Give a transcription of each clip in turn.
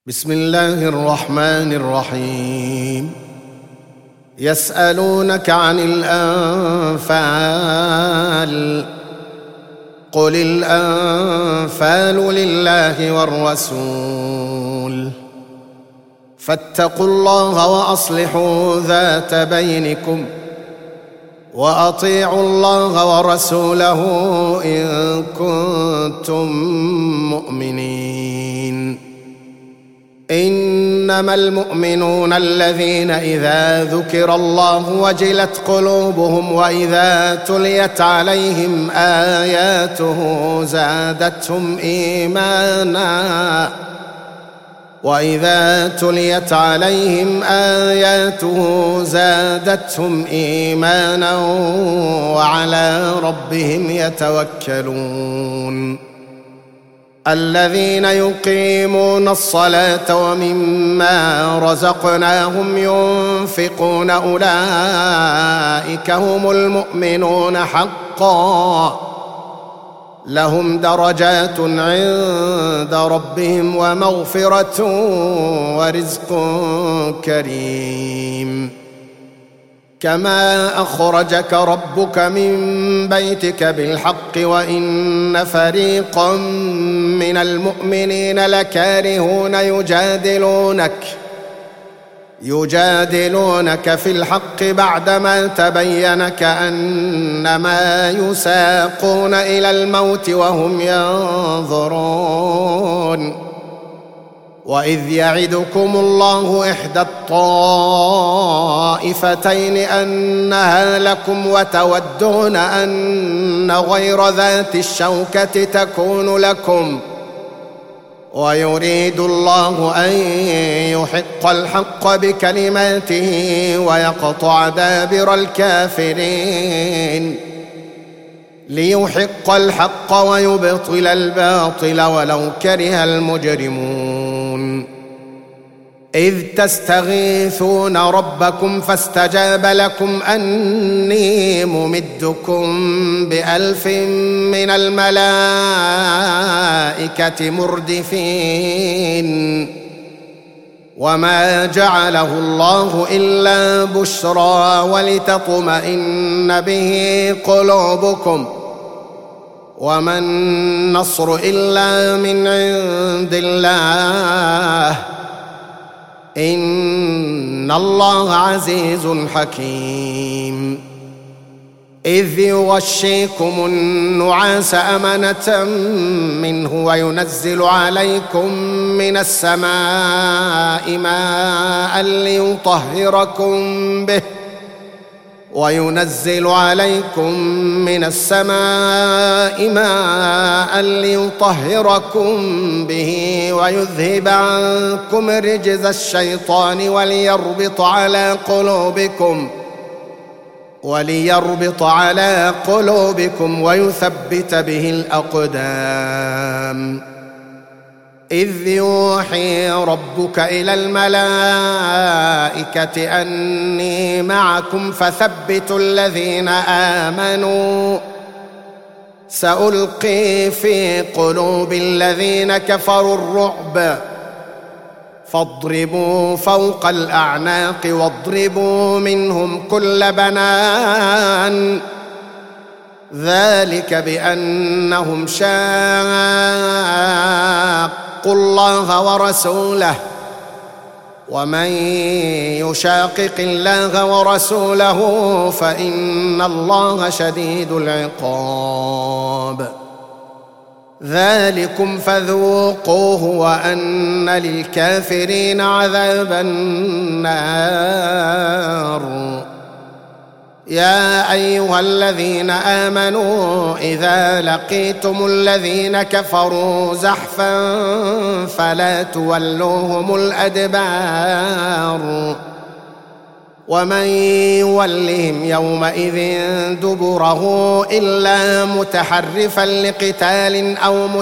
بسم الله الرحمن الرحيم. يسألونك عن الأنفال قل الأنفال لله والرسول فاتقوا الله وأصلحوا ذات بينكم وأطيعوا الله ورسوله إن كنتم مؤمنين. إنما المؤمنون الذين إذا ذكر الله وجلت قلوبهم وإذا تليت عليهم آياته زادتهم إيمانا وعلى ربهم يتوكلون. الذين يقيمون الصلاة ومما رزقناهم ينفقون أولئك هم المؤمنون حقا لهم درجات عند ربهم ومغفرة ورزق كريم. كما أخرجك ربك من بيتك بالحق وإن فريقا من المؤمنين لكارهون يجادلونك في الحق بعدما تبين كأنما يساقون إلى الموت وهم ينظرون. وإذ يعدكم الله إحدى الطائفتين أنها لكم وتودون أن غير ذات الشوكة تكون لكم ويريد الله أن يحق الحق بكلماته ويقطع دابر الكافرين ليحق الحق ويبطل الباطل ولو كره المجرمون. إذ تستغيثون ربكم فاستجاب لكم أني ممدكم ب1000 من الملائكة مردفين. وما جعله الله إلا بشرى ولتطمئن به قلوبكم وما النصر إلا من عند الله إن الله عزيز حكيم. إذ يغشيكم النعاس أمنة منه وينزل عليكم من السماء ماء ليطهركم به ويذهب عنكم رجز الشيطان وليربط على قلوبكم ويثبت به الأقدام. إذ يوحي ربك إلى الملائكة أني معكم فثبتوا الذين آمنوا سألقي في قلوب الذين كفروا الرعب فاضربوا فوق الأعناق واضربوا منهم كل بنان ذلك بأنهم شاقوا الله ورسوله ومن يشاقق الله ورسوله فإن الله شديد العقاب. ذلكم فذوقوه وأن للكافرين عذاب النار. يا أيها الذين آمنوا إذا لقيتم الذين كفروا زحفا فلا تولوهم الأدبار ومن يولهم يومئذ دبره إلا متحرفا لقتال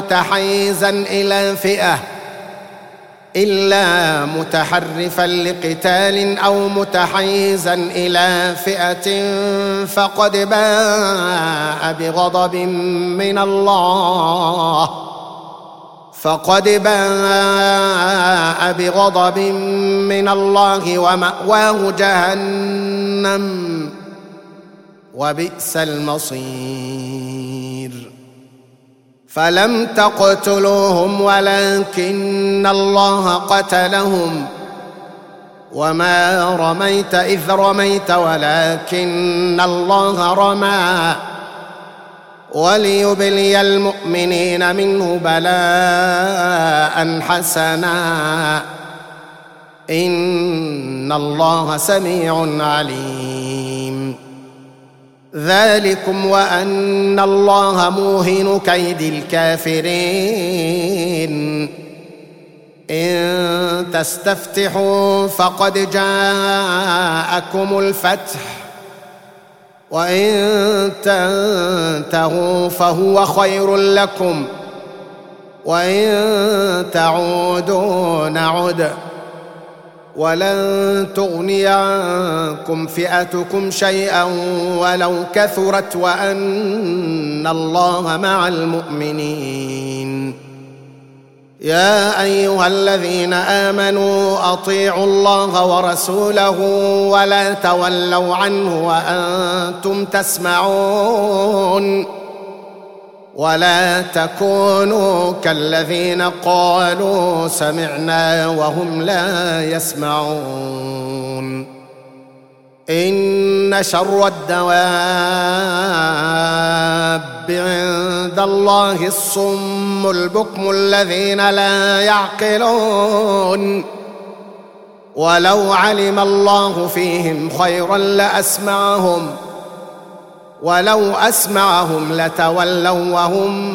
أو متحيزا إلى فئة فقد باء بغضب من الله فقد باء بغضب من الله ومأواه جهنم وبئس المصير. فلم تقتلوهم ولكن الله قتلهم وما رميت إذ رميت ولكن الله رمى وليبلي المؤمنين منه بلاء حسنا إن الله سميع عليم. ذلكم وأن الله موهن كيد الكافرين. إن تستفتحوا فقد جاءكم الفتح وإن تنتهوا فهو خير لكم وإن تعودوا نعد ولن تغني عنكم فئتكم شيئا ولو كثرت وأن الله مع المؤمنين. يا أيها الذين آمنوا أطيعوا الله ورسوله ولا تولوا عنه وأنتم تسمعون ولا تكونوا كالذين قالوا سمعنا وهم لا يسمعون. إن شر الدواب عند الله الصم البكم الذين لا يعقلون ولو علم الله فيهم خيرا لأسمعهم ولو أسمعهم لتولوا وهم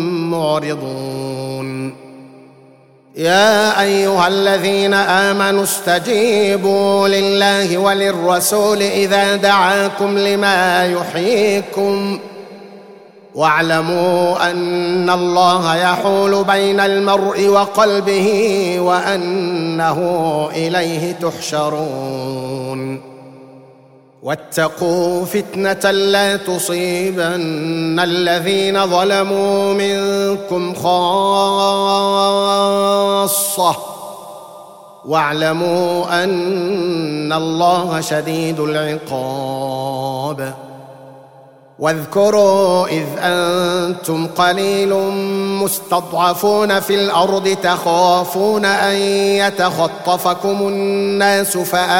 معرضون. يا أيها الذين آمنوا استجيبوا لله وللرسول إذا دعاكم لما يحييكم واعلموا أن الله يحول بين المرء وقلبه وأنه إليه تحشرون. واتقوا فتنة لا تصيبن الذين ظلموا منكم خاصة واعلموا أن الله شديد العقاب. واذكروا إذ أنتم قليل مستضعفون في الأرض تخافون أن يتخطفكم الناس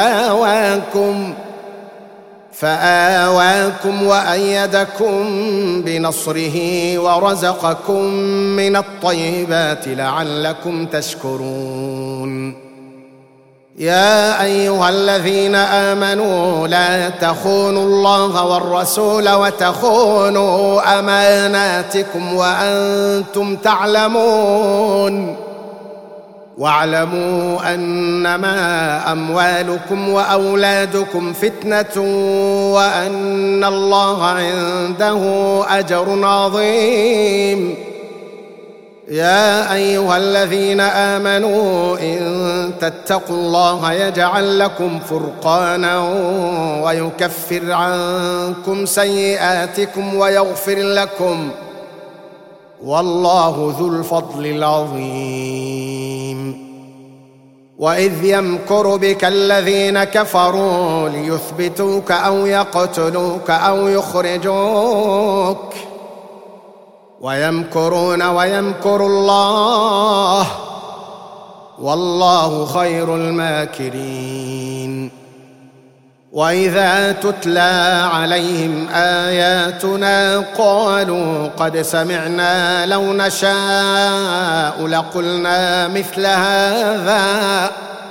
فآواكم وأيدكم بنصره ورزقكم من الطيبات لعلكم تشكرون. يا أيها الذين آمنوا لا تخونوا الله والرسول وتخونوا أماناتكم وأنتم تعلمون واعلموا أنما أموالكم وأولادكم فتنة وأن الله عنده أجر عظيم. يا أيها الذين آمنوا إن تتقوا الله يجعل لكم فرقانا ويكفر عنكم سيئاتكم ويغفر لكم والله ذو الفضل العظيم. وإذ يمكر بك الذين كفروا ليثبتوك أو يقتلوك أو يخرجوك ويمكرون ويمكر الله والله خير الماكرين. وإذا تتلى عليهم آياتنا قالوا قد سمعنا لو نشاء لقلنا مثل هذا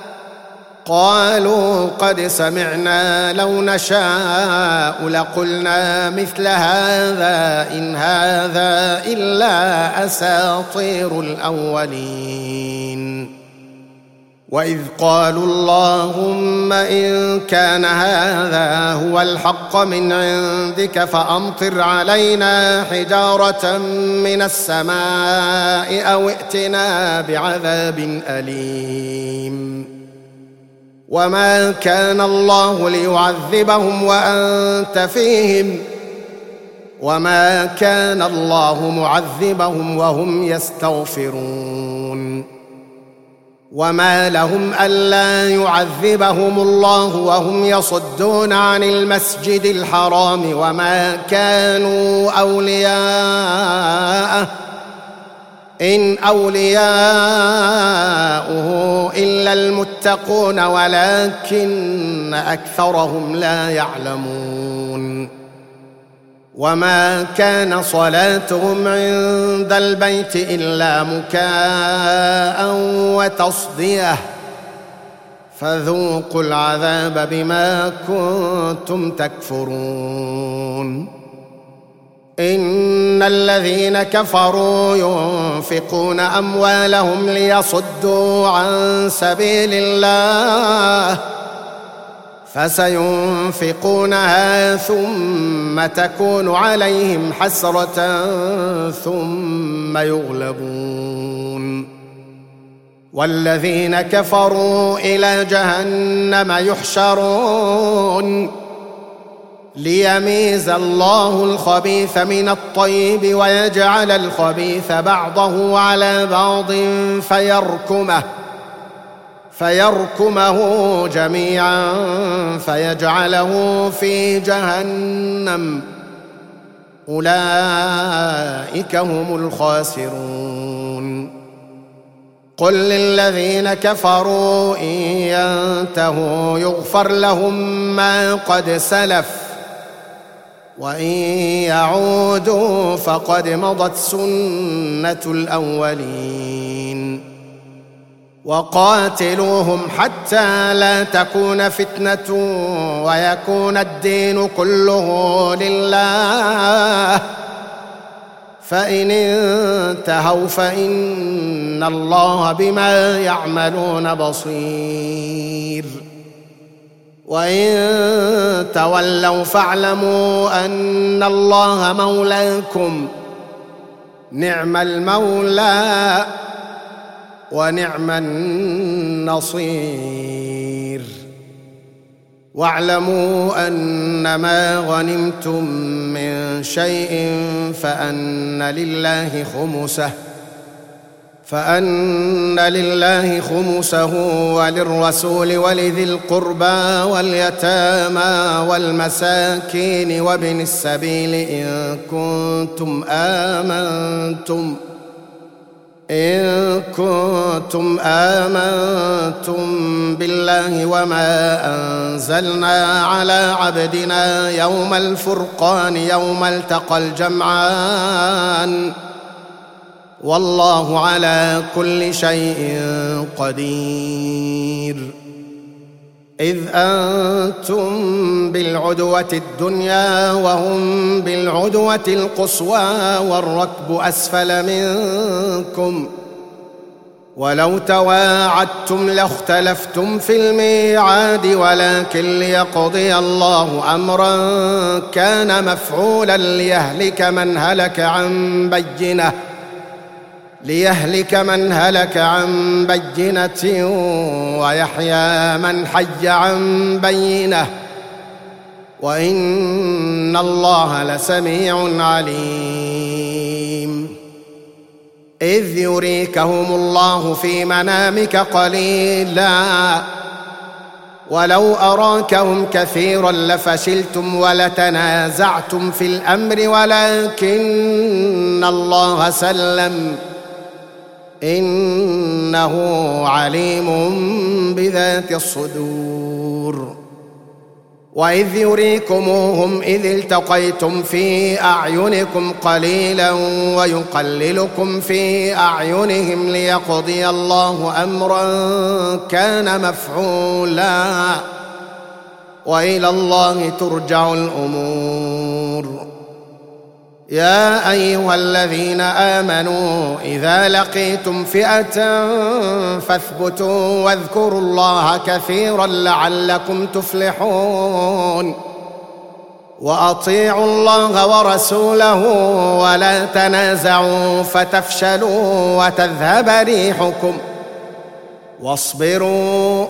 إن هذا إلا أساطير الأولين. وإذ قالوا اللهم إن كان هذا هو الحق من عندك فأمطر علينا حجارة من السماء أو ائتنا بعذاب أليم. وما كان الله ليعذبهم وأنت فيهم وما كان الله معذبهم وهم يستغفرون وما لهم ألا يعذبهم الله وهم يصدون عن المسجد الحرام وما كانوا أولياءه إن أولياؤه إلا المتقون ولكن أكثرهم لا يعلمون وما كان صلاتهم عند البيت إلا مكاء وتصدية فذوقوا العذاب بما كنتم تكفرون إن الذين كفروا ينفقون أموالهم ليصدوا عن سبيل الله فسينفقونها ثم تكون عليهم حسرة ثم يغلبون والذين كفروا إلى جهنم يحشرون ليميز الله الخبيث من الطيب ويجعل الخبيث بعضه على بعض فيركمه جميعا فيجعله في جهنم أولئك هم الخاسرون قل للذين كفروا إن ينتهوا يغفر لهم ما قد سلف وإن يعودوا فقد مضت سنة الأولين وقاتلوهم حتى لا تكون فتنة ويكون الدين كله لله فإن انتهوا فإن الله بما يعملون بصير وإن تولوا فاعلموا أن الله مولاكم نعم المولى ونعم النصير واعلموا أنما غنمتم من شيء فأن لله خمسه وللرسول ولذي القربى واليتامى والمساكين وابن السبيل إن كنتم آمنتم بالله وما أنزلنا على عبدنا يوم الفرقان يوم التقى الجمعان والله على كل شيء قدير إذ أنتم بالعدوة الدنيا وهم بالعدوة القصوى والركب أسفل منكم ولو تواعدتم لاختلفتم في الميعاد ولكن ليقضي الله أمرا كان مفعولا ليهلك من هلك عن بينة ويحيى من حي عن بينة وإن الله لسميع عليم إذ يريكهم الله في منامك قليلا ولو أراكهم كثيرا لفشلتم ولتنازعتم في الأمر ولكن الله سلم إنه عليم بذات الصدور وإذ يريكموهم إذ التقيتم في أعينكم قليلا ويقللكم في أعينهم ليقضي الله أمرا كان مفعولا وإلى الله ترجع الأمور يا أيها الذين آمنوا إذا لقيتم فئة فاثبتوا واذكروا الله كثيرا لعلكم تفلحون وأطيعوا الله ورسوله ولا تنازعوا فتفشلوا وتذهب ريحكم واصبروا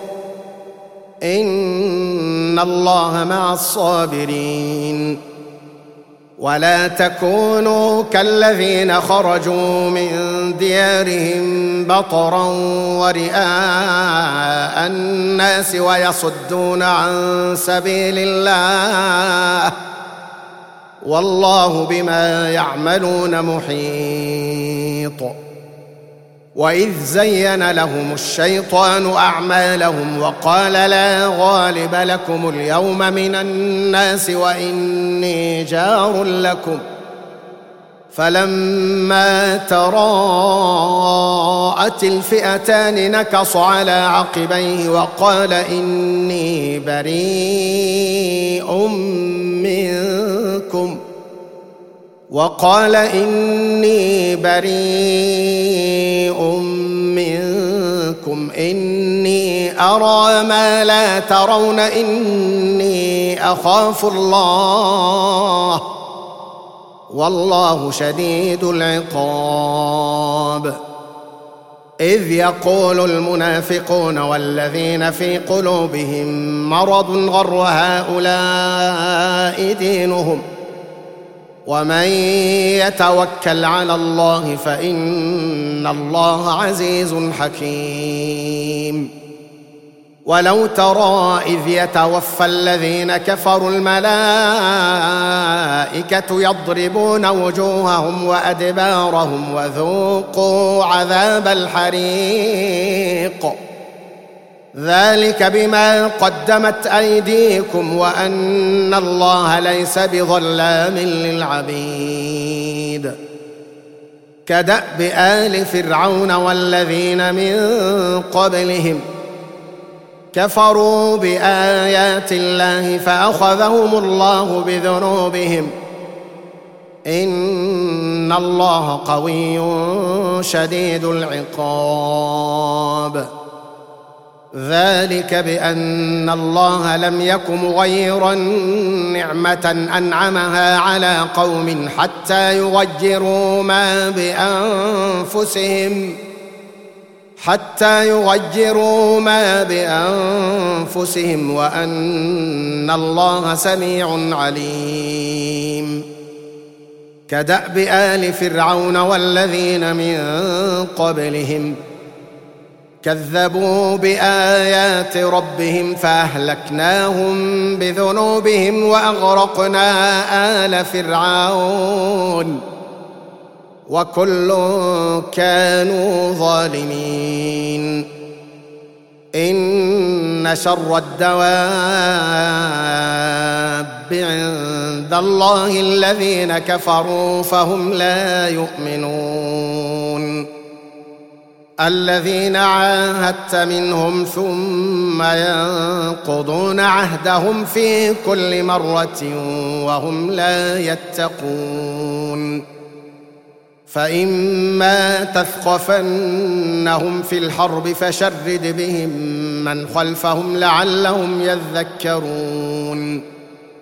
إن الله مع الصابرين ولا تكونوا كالذين خرجوا من ديارهم بطرا ورئاء الناس ويصدون عن سبيل الله والله بما يعملون محيط. وإذ زين لهم الشيطان أعمالهم وقال لا غالب لكم اليوم من الناس وإني جار لكم فلما تراءت الفئتان نكص على عقبيه وقال إني بريء منكم إني أرى ما لا ترون إني أخاف الله والله شديد العقاب. إذ يقول المنافقون والذين في قلوبهم مرض غر هؤلاء دينهم ومن يتوكل على الله فإن الله عزيز حكيم. ولو ترى إذ يتوفى الذين كفروا الملائكة يضربون وجوههم وأدبارهم وذوقوا عذاب الحريق ذلك بما قدمت أيديكم وأن الله ليس بظلام للعبيد. كدأب آل فرعون والذين من قبلهم كفروا بآيات الله فأخذهم الله بذنوبهم إن الله قوي شديد العقاب. ذلك بأن الله لم يك مغيرا نعمة أنعمها على قوم حتى يغيروا ما بأنفسهم وأن الله سميع عليم. كدأب آل فرعون والذين من قبلهم كذبوا بآيات ربهم فأهلكناهم بذنوبهم وأغرقنا آل فرعون وكل كانوا ظالمين. إن شر الدواب عند الله الذين كفروا فهم لا يؤمنون. الذين عاهدت منهم ثم ينقضون عهدهم في كل مرة وهم لا يتقون. فإما تثقفنهم في الحرب فشرد بهم من خلفهم لعلهم يذكرون.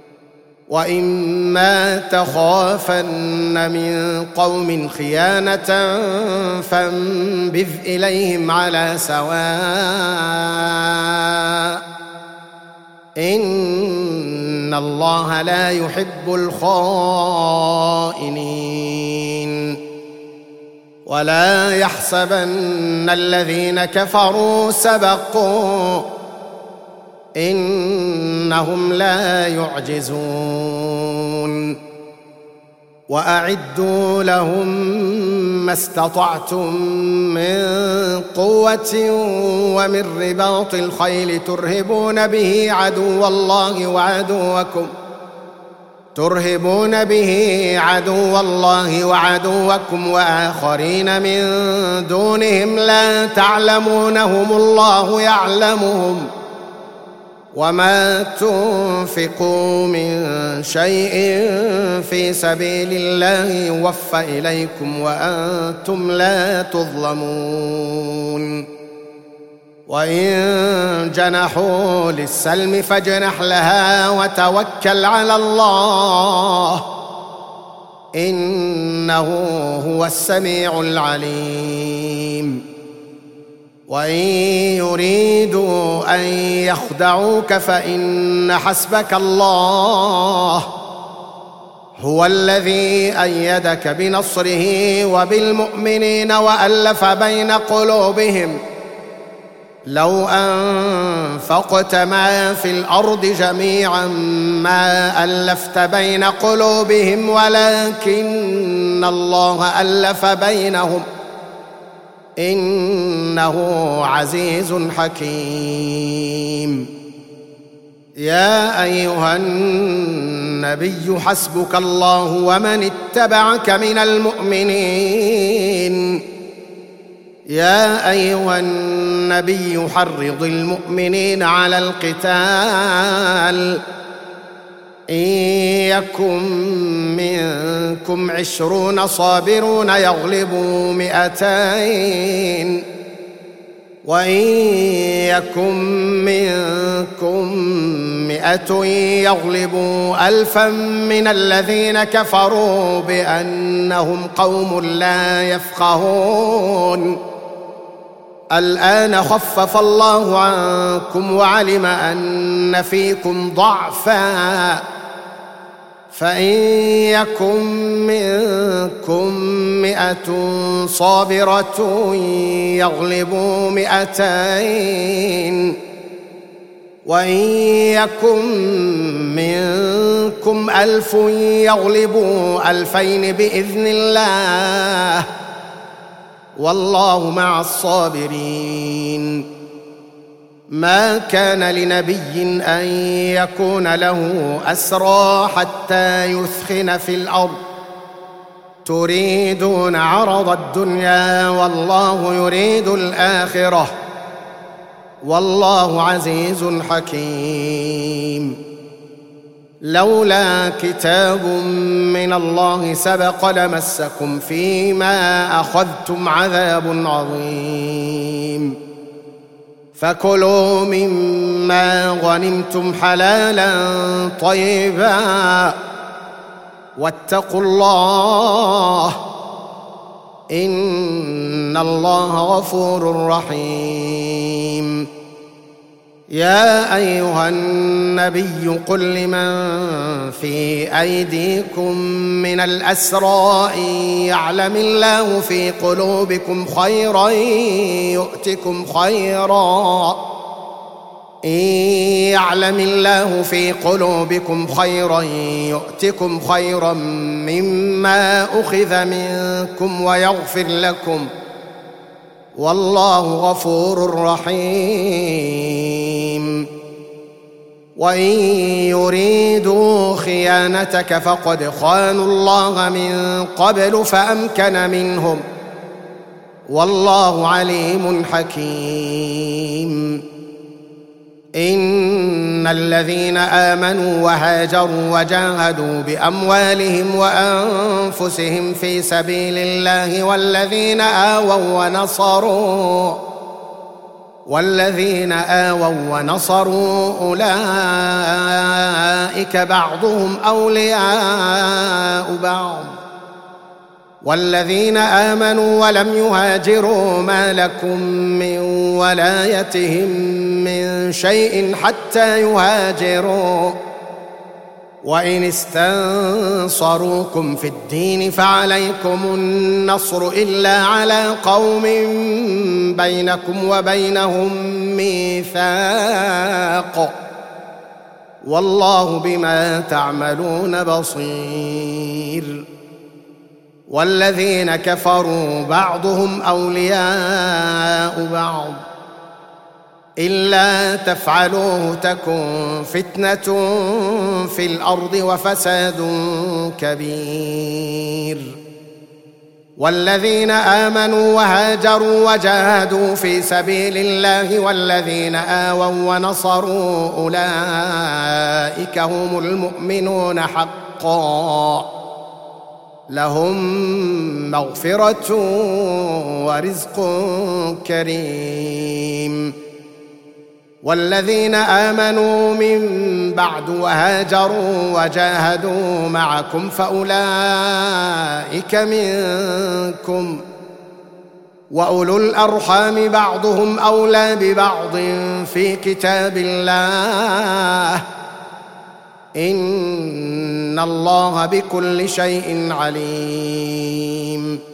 وإما تخافن من قوم خيانة فانبذ إليهم على سواء إن الله لا يحب الخائنين. ولا يحسبن الذين كفروا سبقوا إنهم لا يعجزون. وأعدوا لهم ما استطعتم من قوة ومن رباط الخيل ترهبون به عدو الله وعدوكم وآخرين من دونهم لا تعلمونهم الله يعلمهم وما تنفقوا من شيء في سبيل الله يوفى إليكم وأنتم لا تظلمون. وإن جنحوا للسلم فاجنح لها وتوكل على الله إنه هو السميع العليم. وإن يريدوا أن يخدعوك فإن حسبك الله هو الذي أيدك بنصره وبالمؤمنين وألف بين قلوبهم لو أنفقت ما في الأرض جميعا ما ألفت بين قلوبهم ولكن الله ألف بينهم إنه عزيز حكيم. يا أيها النبي حسبك الله ومن اتبعك من المؤمنين. يا أيها النبي حرض المؤمنين على القتال إن يكن منكم 20 صابرون يغلبوا 200 وإن يكن منكم 100 يغلبوا 1000 من الذين كفروا بأنهم قوم لا يفقهون. الآن خفف الله عنكم وعلم أن فيكم ضعفا فإن يكن منكم 100 صابرة يغلبوا 200 وإن يكن منكم 1000 يغلبوا 2000 بإذن الله والله مع الصابرين. ما كان لنبي أن يكون له أسرى حتى يثخن في الأرض تريدون عرض الدنيا والله يريد الآخرة والله عزيز حكيم. لولا كتاب من الله سبق لمسكم فيما أخذتم عذاب عظيم فكلوا مما غنمتم حلالا طيبا واتقوا الله إن الله غفور رحيم. يا أيها النبي قل لمن في أيديكم من الأسرى إن يعلم الله في قلوبكم خيرا يؤتكم خيرا إن يعلم الله في قلوبكم خيرا يؤتكم خيرا مما أخذ منكم ويغفر لكم والله غفور رحيم. وإن يريدوا خيانتك فقد خانوا الله من قبل فأمكن منهم والله عليم حكيم. إن الذين آمنوا وهاجروا وجاهدوا بأموالهم وأنفسهم في سبيل الله والذين آووا ونصروا أولئك بعضهم أولياء بعض والذين آمنوا ولم يهاجروا ما لكم من ولايتهم من شيء حتى يهاجروا وإن استنصروكم في الدين فعليكم النصر إلا على قوم بينكم وبينهم ميثاق والله بما تعملون بصير. والذين كفروا بعضهم أولياء بعض إلا تفعلوه تكن فتنة في الأرض وفساد كبير. والذين آمنوا وهاجروا وجاهدوا في سبيل الله والذين آووا ونصروا أولئك هم المؤمنون حقا لهم مغفرة ورزق كريم. والذين آمنوا من بعد وهاجروا وجاهدوا معكم فأولئك منكم وأولو الأرحام بعضهم أولى ببعض في كتاب الله إن الله بكل شيء عليم